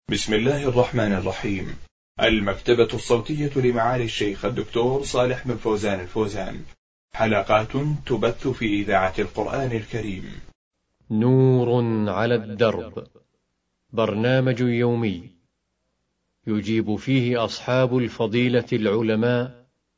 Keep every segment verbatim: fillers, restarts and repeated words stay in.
بسم الله الرحمن الرحيم. المكتبة الصوتية لمعالي الشيخ الدكتور صالح بن فوزان الفوزان، حلقات تبث في إذاعة القرآن الكريم. نور على الدرب، برنامج يومي يجيب فيه أصحاب الفضيلة العلماء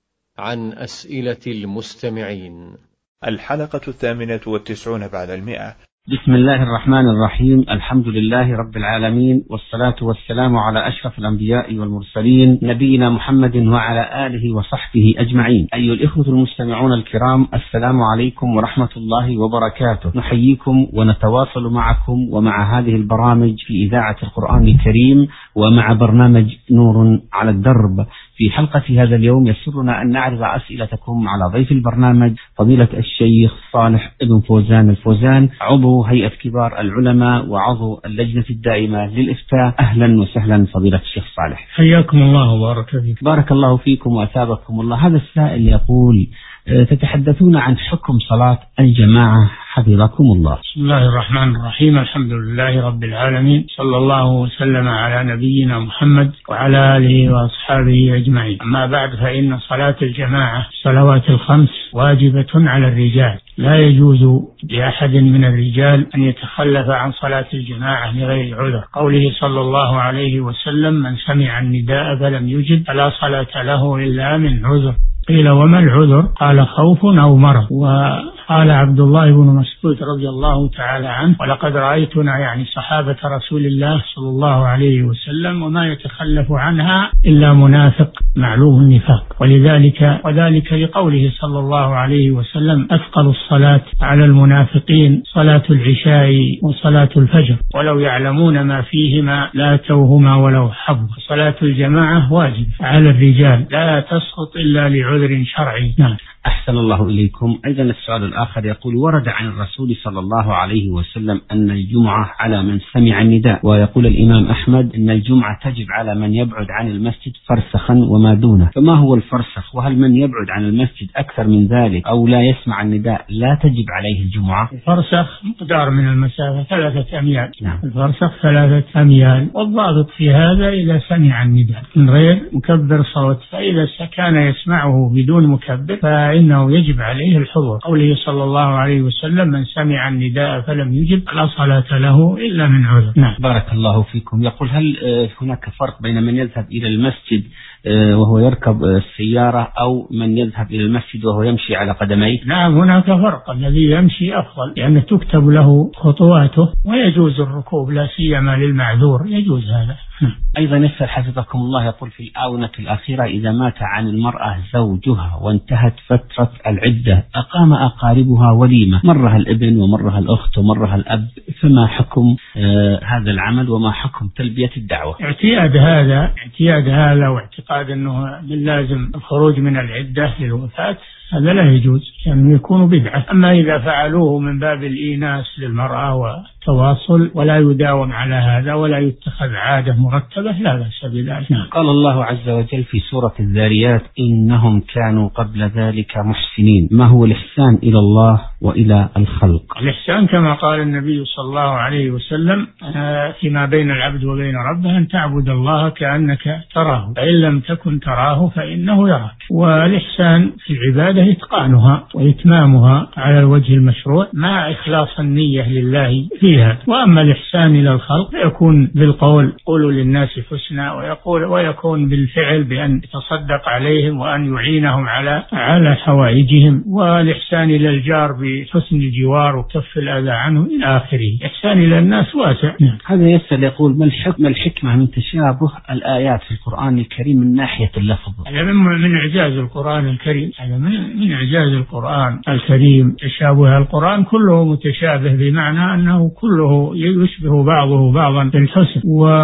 عن أسئلة المستمعين. الحلقة الثامنة والتسعون بعد المئة. بسم الله الرحمن الرحيم. الحمد لله رب العالمين، والصلاة والسلام على أشرف الأنبياء والمرسلين، نبينا محمد وعلى آله وصحبه أجمعين. أيها الإخوة المستمعون الكرام، السلام عليكم ورحمة الله وبركاته. نحييكم ونتواصل معكم ومع هذه البرامج في إذاعة القرآن الكريم ومع برنامج نور على الدرب. في حلقة هذا اليوم يسرنا أن نعرض أسئلتكم على ضيف البرنامج فضيلة الشيخ صالح بن فوزان الفوزان، عضو هيئة كبار العلماء وعضو اللجنة الدائمة للإفتاء. أهلا وسهلا فضيلة الشيخ صالح. حياكم الله وبارك فيكم. بارك الله فيكم وأثابكم الله. هذا السائل يقول: تتحدثون عن حكم صلاة الجماعة حفظكم الله. بسم الله الرحمن الرحيم. الحمد لله رب العالمين، صلى الله وسلم على نبينا محمد وعلى آله وأصحابه أجمعين. أما بعد، فإن صلاة الجماعة الصلوات الخمس واجبة على الرجال، لا يجوز لأحد من الرجال أن يتخلف عن صلاة الجماعة لغير عذر. قوله صلى الله عليه وسلم: من سمع النداء فلم يجب فلا صلاة له إلا من عذر. قيل: وما العذر؟ قال: خوف أو مرض. وقال عبد الله بن مسعود رضي الله تعالى عنه: ولقد رأيتنا، يعني صحابة رسول الله صلى الله عليه وسلم، وما يتخلف عنها إلا منافق معلوم النفاق. ولذلك وذلك لقوله صلى الله عليه وسلم: أثقل الصلاة على المنافقين صلاة العشاء وصلاة الفجر، ولو يعلمون ما فيهما لاتوهما ولو حب. صلاة الجماعة واجب على الرجال، لا تسقط إلا لعذر شرعي. نعم. أحسن الله إليكم. أيضا السؤال الآخر يقول: ورد عن الرسول صلى الله عليه وسلم أن الجمعة على من سمع النداء، ويقول الإمام أحمد أن الجمعة تجب على من يبعد عن المسجد فرسخا وما دونه، فما هو الفرسخ؟ وهل من يبعد عن المسجد أكثر من ذلك أو لا يسمع النداء لا تجب عليه الجمعة؟ الفرسخ مقدار من المسافة ثلاثة أميال. نعم. الفرسخ ثلاثة أميال، والضابط في هذا إذا سمع النداء من غير مكبر صوت، فإذا كان يسمعه بدون مكبر فإنه يجب عليه الحضور. قوله صلى الله عليه وسلم: من سمع النداء فلم يجب فلا صلاة له إلا من عذر. نعم. بارك الله فيكم. يقول: هل هناك فرق بين من يذهب إلى المسجد وهو يركب السيارة أو من يذهب إلى المسجد وهو يمشي على قدميه؟ نعم، هناك فرق. الذي يمشي أفضل لأنه تكتب له خطواته، ويجوز الركوب لا سيما للمعذور، يجوز هذا. أيضا يسأل حفظكم الله، يقول: في الآونة الأخيرة إذا مات عن المرأة زوجها وانتهت فترة العدة أقام أقاربها وليمة، مرها الابن ومرها الأخت ومرها الأب، فما حكم آه هذا العمل وما حكم تلبية الدعوة؟ اعتياد هذا اعتياد هذا واعتقاد أنه من لازم الخروج من العدة للوفاة، هذا لا يجوز، يعني يكون بدعة. أما إذا فعلوه من باب الإيناس للمرأة والتواصل ولا يداوم على هذا ولا يتخذ عادة مرتبة، لا بأس بذلك. قال الله عز وجل في سورة الذاريات: إنهم كانوا قبل ذلك محسنين. ما هو الإحسان إلى الله وإلى الخلق؟ الإحسان كما قال النبي صلى الله عليه وسلم فيما بين العبد وبين ربه: أن تعبد الله كأنك تراه فإن لم تكن تراه فإنه يراك. والإحسان في العبادة إتقانها وإتمامها على الوجه المشروع مع إخلاص النية لله فيها. وأما الإحسان إلى الخلق فيكون بالقول: قولوا للناس حسنا، ويقول ويكون بالفعل بأن يتصدق عليهم وأن يعينهم على على حوائجهم. والإحسان إلى الجار بحسن الجوار وكف الأذى عنه إلى آخره. إحسان إلى الناس واسع. هذا يسأل يقول: ما الحكمة الحكمة من تشابه الآيات في القرآن الكريم من ناحية اللفظ؟ هذا من من إعجاز القرآن الكريم، هذا من من إعجاز القرآن الكريم. تشابه القرآن كله متشابه، بمعنى أنه كله يشبه بعضه بعضا في الحسن،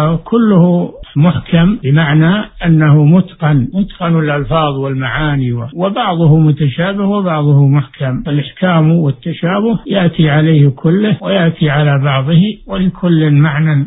وكله محكم بمعنى أنه متقن متقن الألفاظ والمعاني، وبعضه متشابه وبعضه محكم. فالإحكام والتشابه يأتي عليه كله ويأتي على بعضه ولكل معنى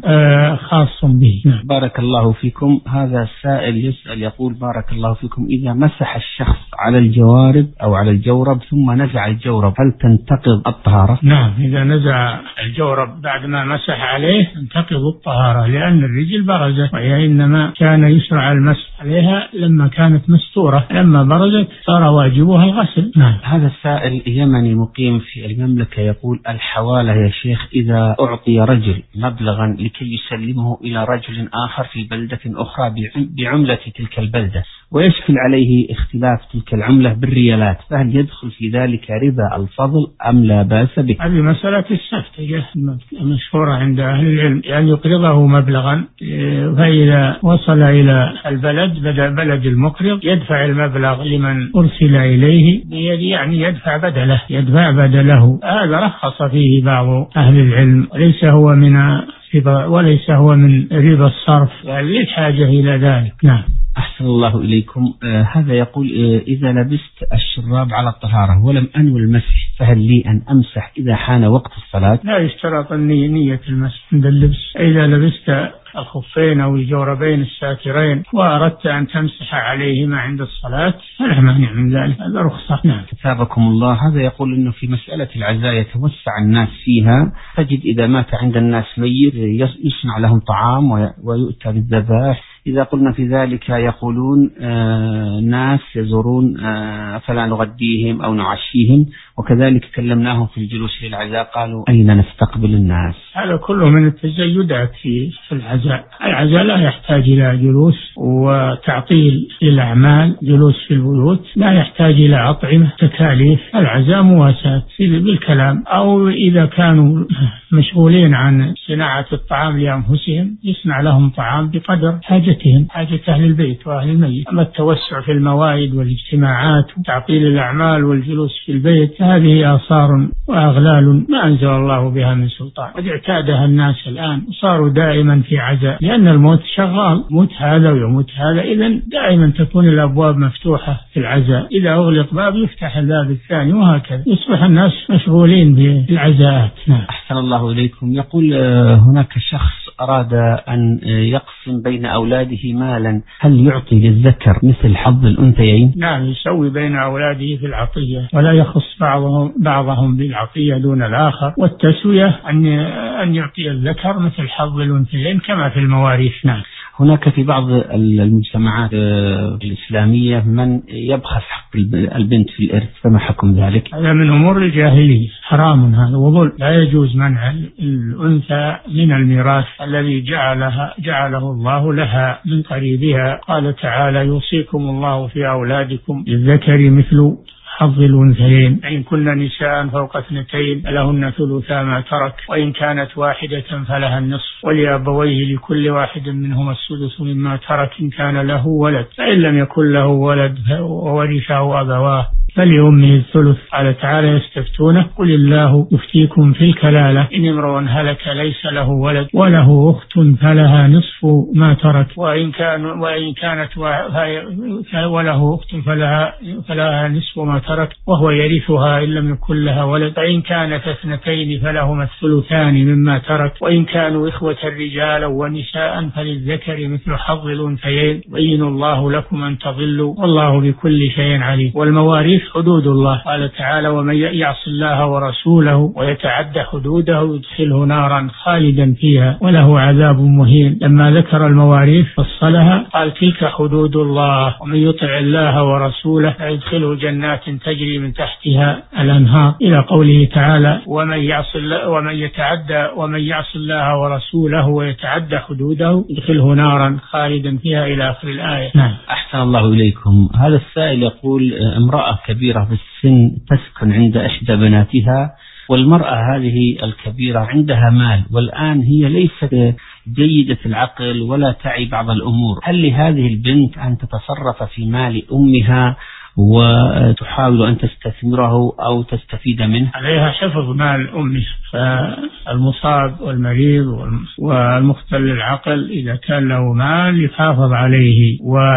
خاص به. بارك الله فيكم. هذا السائل يسأل يقول: بارك الله فيكم، إذا مسح الشخص على الجوارب أو على الجورب ثم نزع الجورب هل تنتقض الطهارة؟ نعم، إذا نزع الجورب بعد ما مسح عليه تنتقض الطهارة، لأن الرجل برزت، وهي إنما كان يشرع المسح عليها لما كانت مستورة، لما برزت صار واجبها الغسل. نعم. هذا السائل يمني مقيم في المملكة يقول: الحوالة يا شيخ، إذا أعطي رجل مبلغا لكي يسلمه إلى رجل آخر في بلدة أخرى بعملة تلك البلدة ويشكل عليه اختلاف تلك العملة بالريالات، فهل يدخل في ذلك ربا الفضل أم لا بأس به؟ هذه مسألة السفتة مشهورة عند أهل العلم، يعني يقرضه مبلغا، فإذا وصل إلى البلد بدأ بلد المقرض يدفع المبلغ لمن أرسل إليه، يعني يدفع بدله يدفع بدله هذا رخص فيه بعض أهل العلم، وليس هو من وليس هو من ربا الصرف، يعني ليس حاجة إلى ذلك. نعم. أحسن الله إليكم. آه هذا يقول: آه إذا لبست الشراب على الطهارة ولم أنوي المسح فهل لي أن أمسح إذا حان وقت الصلاة؟ لا يشترط النية نية المسح عند اللبس. إذا لبست الخفين أو الجوربين الساترين وأردت أن تمسح عليهما عند الصلاة فلا مانع من ذلك، هذا رخصة. نعم. كتابكم الله. هذا يقول إنه في مسألة العزاء يتوسع الناس فيها، تجد إذا مات عند الناس ميت يصنع لهم طعام ويؤتى بالذبائح. إذا قلنا في ذلك يقولون آه ناس يزورون آه فلا نغديهم أو نعشيهم، وكذلك كلمناهم في الجلوس للعزاء قالوا أين نستقبل الناس. هذا كله من التزيدات في العزاء. العزاء لا يحتاج إلى جلوس وتعطيل للأعمال، جلوس في البيوت لا يحتاج إلى أطعمة تكاليف. العزاء مواساة بالكلام، أو إذا كانوا مشغولين عن صناعة الطعام لأنفسهم يصنع لهم طعام بقدر حاجتهم، حاجة أهل البيت وأهل الميت. أما التوسع في الموائد والاجتماعات وتعطيل الأعمال والجلوس في البيت هذه آثار وأغلال ما أنزل الله بها من سلطان، قد اعتادها الناس الآن وصاروا دائما في عزاء، لأن الموت شغال، موت هذا ويموت هذا، إذن دائما تكون الأبواب مفتوحة في العزاء، إذا أغلق باب يفتح الباب الثاني، وهكذا يصبح الناس مشغولين بالعزاءات. نعم. أحسن الله إليكم. يقول هناك شخص أراد أن يقسم بين أولاده مالا، هل يعطي للذكر مثل حظ الأنثيين؟ نعم، يسوي بين أولاده في العطية ولا يخص بعضهم بعضهم بالعطية دون الآخر، والتسوية أن أن يعطي الذكر مثل حظ الأنثيين كما في المواريث. نعم. هناك في بعض المجتمعات الإسلامية من يبخس حق البنت في الإرث، فما حكم ذلك؟ هذا من أمور الجاهلية، حرام هذا وظلم، لا يجوز منع الأنثى من الميراث الذي جعلها جعله الله لها من قريبها. قال تعالى: يوصيكم الله في أولادكم للذكر مثل حظ الأنثيين، إن كن نساء فوق اثنتين لهن ثلثا ما ترك، وإن كانت واحدة فلها النصف، ولأبويه لكل واحد منهما السدس مما ترك إن كان له ولد، فإن لم يكن له ولد وورثه أبواه فلأمه الثلث. قال تعالى: يستفتونه قل الله يفتيكم في الكلالة إن امرؤ هلك ليس له ولد وله أخت فلها نصف ما ترك، وإن كان وإن كانت وله أخت فلها فلها نصف ما ترك وهو يرثها إن لم يكن لها ولد، فإن كانت اثنتين فلهما الثلثان مما ترك، وإن كانوا إخوة رجالا ونساء فللذكر مثل حظ الأنثيين، يبين الله لكم أن تضلوا والله بكل شيء عليم. والمواريث حدود الله. قال تعالى: ومن يعص الله ورسوله ويتعد حدوده يدخله نارا خالدا فيها وله عذاب مهين. لما ذكر المواريث فصلها قال: تلك حدود الله ومن يطع الله ورسوله يدخله جنات تجري من تحتها الأنهار، إلى قوله تعالى: ومن يعص الله ومن يتعدى ومن يعص الله ورسوله ويتعدى حدوده يدخله نارا خالدا فيها إلى آخر الآية. نعم. أحسن الله إليكم. هذا السائل يقول: امرأة كبيرة بالسن تسكن عند إحدى بناتها، والمرأة هذه الكبيرة عندها مال، والآن هي ليست جيدة العقل ولا تعي بعض الأمور، هل لهذه البنت أن تتصرف في مال أمها وتحاول أن تستثمره أو تستفيد منه؟ عليها حفظ مال أمها، فالمصاب والمريض والمختل العقل إذا كان له مال يحافظ عليه،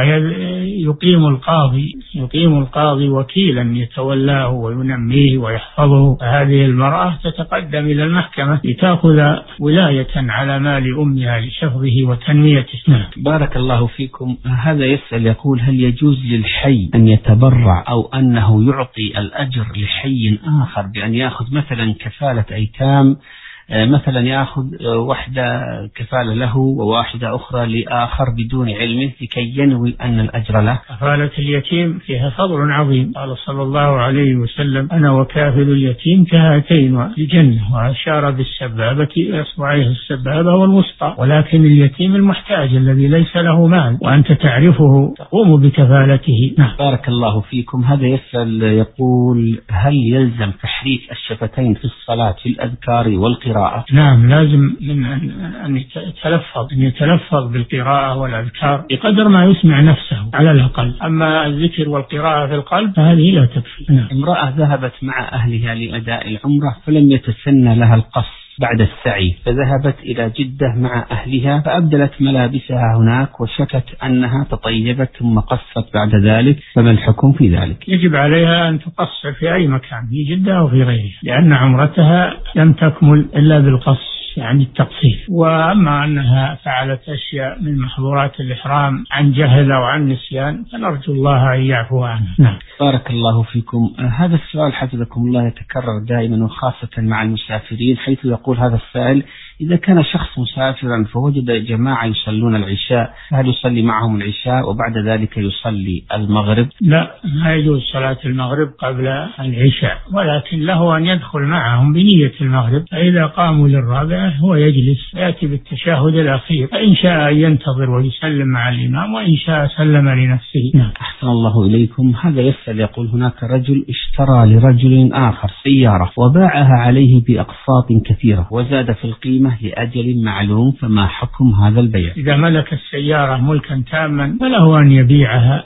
ويقيم القاضي يقيم القاضي وكيلا يتولاه وينميه ويحفظه. فهذه المرأة تتقدم إلى المحكمة لتأخذ ولاية على مال أمها لحفظه وتنميته. بارك الله فيكم. هذا يسأل يقول: هل يجوز للحي أن يتبرع أو أنه يعطي الأجر لحي آخر بأن يأخذ مثلا كفالة أيتام، مثلا يأخذ واحدة كفالة له وواحدة أخرى لآخر بدون علمه لكي ينوي أن الأجر له؟ كفالة اليتيم فيها فضل عظيم، قال صلى الله عليه وسلم: أنا وكافل اليتيم كهاتين الجنة، وأشار بالسبابة إصبعيه السبابة والوسطى. ولكن اليتيم المحتاج الذي ليس له مال وأنت تعرفه تقوم بكفالته. نعم. بارك الله فيكم. هذا يسأل يقول: هل يلزم تحريك الشفتين في الصلاة في الأذكار والقراءة؟ نعم، لازم من أن يتلفظ أن يتلفظ بالقراءة والأذكار بقدر ما يسمع نفسه على الأقل. أما الذكر والقراءة في القلب فهذه لا تكفي. نعم. امرأة ذهبت مع أهلها لأداء العمرة فلم يتسنى لها القص بعد السعي، فذهبت إلى جدة مع أهلها فأبدلت ملابسها هناك وشكت أنها تطيبت ثم قصت بعد ذلك، فما الحكم في ذلك؟ يجب عليها أن تقصر في أي مكان في جدة أو في غيرها، لأن عمرتها لم تكمل إلا بالقص يعني التقصير. وأما أنها فعلت أشياء من محظورات الإحرام عن جهل أو عن نسيان فنرجو الله أن يعفو عنها. نعم. بارك الله فيكم. هذا السؤال حفظكم الله يتكرر دائما وخاصة مع المسافرين، حيث يقول هذا السائل: إذا كان شخص مسافرا فوجد جماعة يصلون العشاء، هل يصلي معهم العشاء وبعد ذلك يصلي المغرب؟ لا، ما يجوز صلاة المغرب قبل العشاء، ولكن له أن يدخل معهم بنية المغرب، فإذا قاموا للرابعة هو يجلس يأتي بالتشهد الأخير، فإن شاء ينتظر ويسلم مع الإمام وإن شاء سلم لنفسه. نعم. أحسن الله إليكم. هذا يسأل يقول: هناك رجل اشترى لرجل آخر سيارة وباعها عليه بأقساط كثيرة وزاد في القيمة لأجل معلوم، فما حكم هذا البيع؟ إذا ملك السيارة ملكا تاما فله أن يبيعها،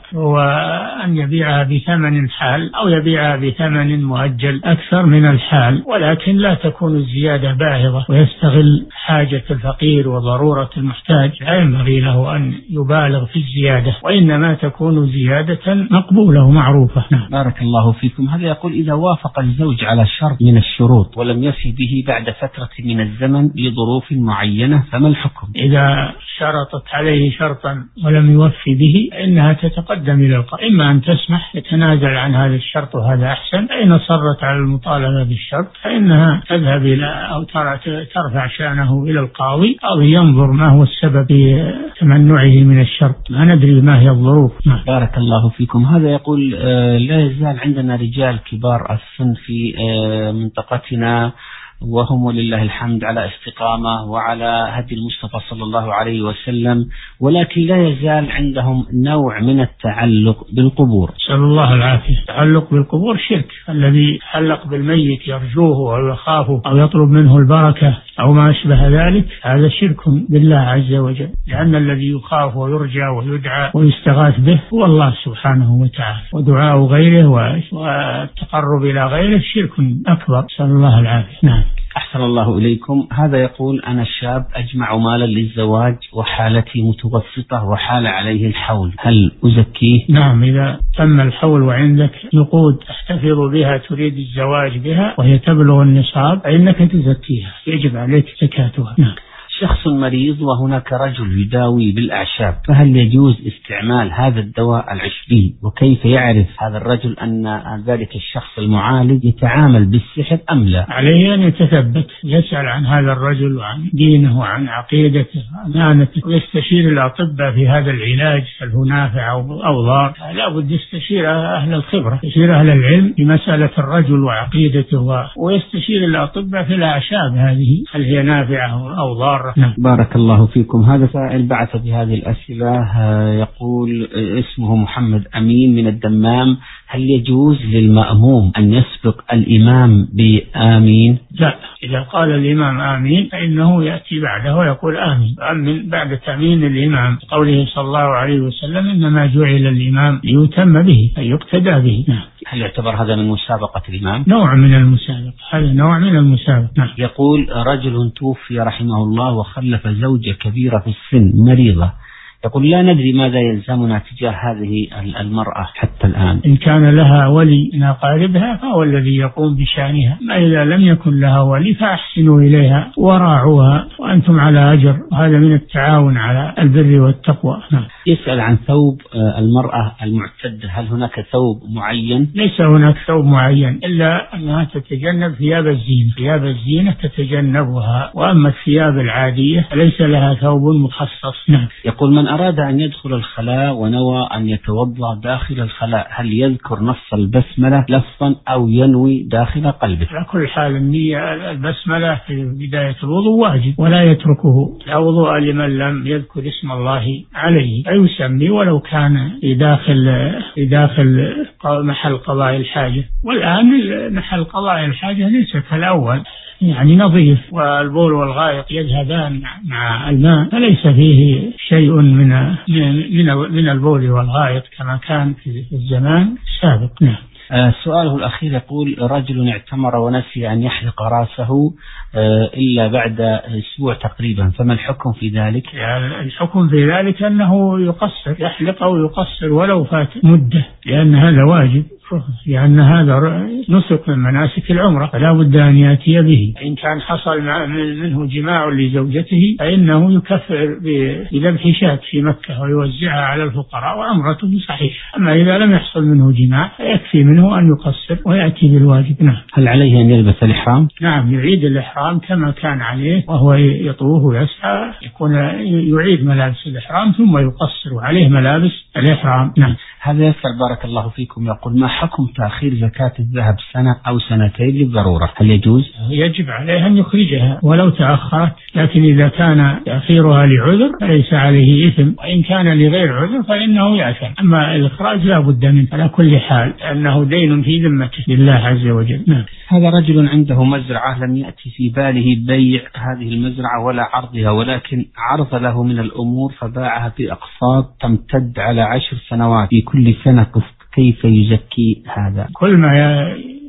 وأن يبيعها بثمن حال أو يبيعها بثمن مؤجل أكثر من الحال، ولكن لا تكون الزيادة باهظة ويستغل حاجة الفقير وضرورة المحتاج. لا ينبغي له أن يبالغ في الزيادة، وإنما تكون زيادة مقبولة ومعروفة. نعم. بارك الله فيكم. هذا يقول: إذا وافق الزوج على شرط من الشروط ولم يفي به بعد فترة من الزمن لظروف معينة، فما الحكم؟ إذا شرطت عليه شرطا ولم يوفي به فإنها تتقدم إلى القاضي، إما أن تسمح يتنازل عن هذا الشرط وهذا أحسن، فإن صرت على المطالبة بالشرط فإنها تذهب إلى أو ترفع شأنه إلى القاضي أو ينظر ما هو السبب في تمنعه من الشرط، ما ندري ما هي الظروف. بارك الله فيكم. هذا يقول: آه لا يزال عندنا رجال كبار السن في آه منطقتنا، وهم ولله الحمد على استقامة وعلى هدي المصطفى صلى الله عليه وسلم، ولكن لا يزال عندهم نوع من التعلق بالقبور. نسأل الله العافية. التعلق بالقبور شرك. الذي يتعلق بالميت يرجوه أو يخافه أو يطلب منه البركة أو ما أشبه ذلك هذا شرك بالله عز وجل، لأن الذي يخاف ويرجى ويدعى ويستغاث به هو الله سبحانه وتعالى، ودعاء غيره والتقرب إلى غيره شرك أكبر. نسأل الله العافية. نعم. أحسن الله إليكم. هذا يقول: أنا شاب أجمع مالا للزواج وحالتي متوسطة وحال عليه الحول، هل أزكيه؟ نعم، إذا تم الحول وعندك نقود تحتفظ بها تريد الزواج بها وهي تبلغ النصاب فإنك تزكيها، يجب عليك زكاتها. نعم. شخص مريض وهناك رجل يداوي بالأعشاب، فهل يجوز استعمال هذا الدواء العشبي؟ وكيف يعرف هذا الرجل أن ذلك الشخص المعالج يتعامل بالسحر أم لا؟ عليه أن يتثبت، يسأل عن هذا الرجل وعن دينه وعن عقيدته وأمانته، ويستشير الأطباء في هذا العلاج هل هو نافع أو ضار. لا بد يستشير أهل الخبرة، يستشير أهل العلم في مسألة الرجل وعقيدته، ويستشير الأطباء في الأعشاب هذه هل هي نافعة أو ضارة مرة. نعم. بارك الله فيكم. هذا سائل بعث بهذه الأسئلة يقول اسمه محمد أمين من الدمام: هل يجوز للمأموم أن يسبق الإمام بآمين؟ لا، إذا قال الإمام آمين فإنه يأتي بعده ويقول آمين، آمين بعد تأمين الإمام، قوله صلى الله عليه وسلم: إنما جعل الإمام ليتم به أي يقتدى به. نعم. هل يعتبر هذا من مسابقة الإمام؟ نوع من المسابقة، هذا نوع من المسابقة. نعم. يقول: رجل توفي رحمه الله وخلف زوجة كبيرة في السن مريضة، يقول: لا ندري ماذا يلزمنا تجاه هذه المرأة حتى الآن. إن كان لها ولي من أقاربها فهو الذي يقوم بشأنها، ما إذا لم يكن لها ولي فأحسنوا إليها وراعوها وأنتم على أجر، وهذا من التعاون على البر والتقوى. نعم. يسأل عن ثوب المرأة المعتدة، هل هناك ثوب معين؟ ليس هناك ثوب معين، إلا أنها تتجنب ثياب الزينة، ثياب الزينة تتجنبها، وأما الثياب العادية ليس لها ثوب مخصص. نعم. يقول: من أراد أن يدخل الخلاء ونوى أن يتوضأ داخل الخلاء، هل يذكر نص البسملة لفظا أو ينوي داخل قلبه؟ على كل حال النية البسملة في بداية الوضوء واجب ولا يتركه، لا وضوء لمن لم يذكر اسم الله عليه، أي يسمي ولو كان في داخل في داخل محل قضاء الحاجة. والآن محل قضاء الحاجة ليس كالأول، يعني نظيف، والبول والغائط يذهبان مع الماء، فليس فيه شيء من من من البول والغائط كما كان في الزمان السابق. نعم. آه سؤاله الأخير يقول: رجل اعتمر ونسي أن يحلق رأسه آه إلا بعد أسبوع تقريبا، فما الحكم في ذلك؟ يعني الحكم في ذلك أنه يقصر، يحلق أو يقصر ولو فات مدة، لأن هذا واجب، لأن هذا نسك من مناسك العمرة، فلا بد أن يأتي به. إن كان حصل منه جماع لزوجته فإنه يكفر بذبح شاة في مكة ويوزعها على الفقراء وعمرته صحيحة. أما إذا لم يحصل منه جماع فيكفي منه أن يقصر ويأتي بالواجب. نعم. هل عليه أن يلبس الإحرام؟ نعم، يعيد الإحرام كما كان عليه وهو يطوف ويسعى، يكون يعيد ملابس الإحرام ثم يقصر عليه ملابس الإحرام. نعم. هذا يسأل بارك الله فيكم يقول: ما حكم تأخير زكاة الذهب سنة أو سنتين للضرورة، هل يجوز؟ يجب عليه أن يخرجها ولو تأخرت، لكن إذا كان تأخيرها لعذر فليس عليه إثم، وإن كان لغير عذر فإنه يأثم. أما الإخراج لا بد منه على كل حال، لأنه دين في ذمته لله عز وجل. نعم. هذا رجل عنده مزرعة لم يأتي في باله بيع هذه المزرعة ولا عرضها، ولكن عرض له من الأمور فباعها بأقساط تمتد على عشر سنوات في كل سنة قسط، كيف يزكي هذا؟ كل ما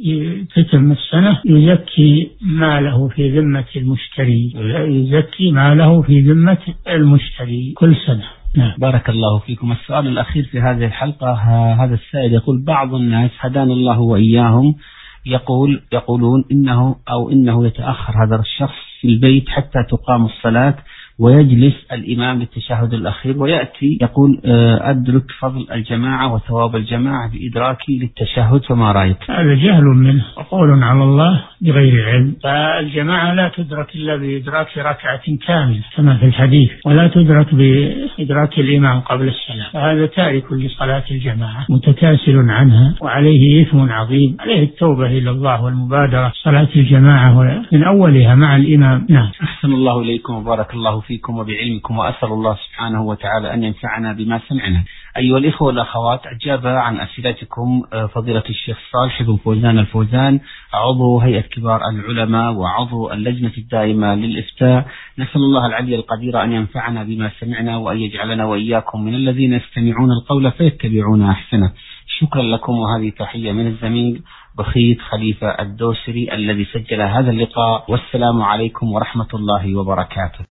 تتم السنة يزكي ماله في ذمة المشتري، يزكي ماله في ذمة المشتري كل سنة. نعم. بارك الله فيكم. السؤال الأخير في هذه الحلقة، هذا السائل يقول: بعض الناس هدانا الله وإياهم يقول يقولون إنه أو إنه يتأخر هذا الشخص في البيت حتى تقام الصلاة ويجلس الإمام للتشهد الأخير ويأتي يقول: أدرك فضل الجماعة وثواب الجماعة بإدراكي للتشهد، فما رأيك؟ هذا جهل منه وقول على الله بغير علم، فالجماعة لا تدرك إلا بإدراك ركعة كاملة كما في الحديث، ولا تدرك بإدراك الإمام قبل السلام، فهذا تارك لصلاة الجماعة متكاسل عنها وعليه إثم عظيم، عليه التوبة إلى الله والمبادرة صلاة الجماعة من أولها مع الإمام. نعم. أحسن الله إليكم وبارك الله فيكم وبعلمكم، وأسأل الله سبحانه وتعالى أن ينفعنا بما سمعنا. أيها الإخوة والأخوات، أجاب عن أسئلتكم فضيلة الشيخ صالح بن فوزان الفوزان، عضو هيئة كبار العلماء وعضو اللجنة الدائمة للإفتاء. نسأل الله العلي القدير أن ينفعنا بما سمعنا وأن يجعلنا وإياكم من الذين يستمعون القول فيتبعون أحسنه. شكرا لكم، وهذه تحية من الزميل بخيت خليفة الدوسري الذي سجل هذا اللقاء، والسلام عليكم ورحمة الله وبركاته.